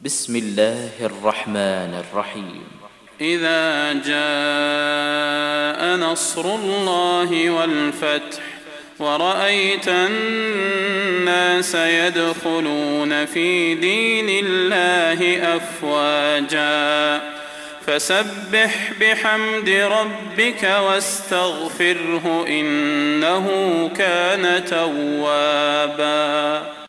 بسم الله الرحمن الرحيم. إذا جاء نصر الله والفتح ورأيت الناس يدخلون في دين الله أفواجا فسبح بحمد ربك واستغفره إنه كان توابا.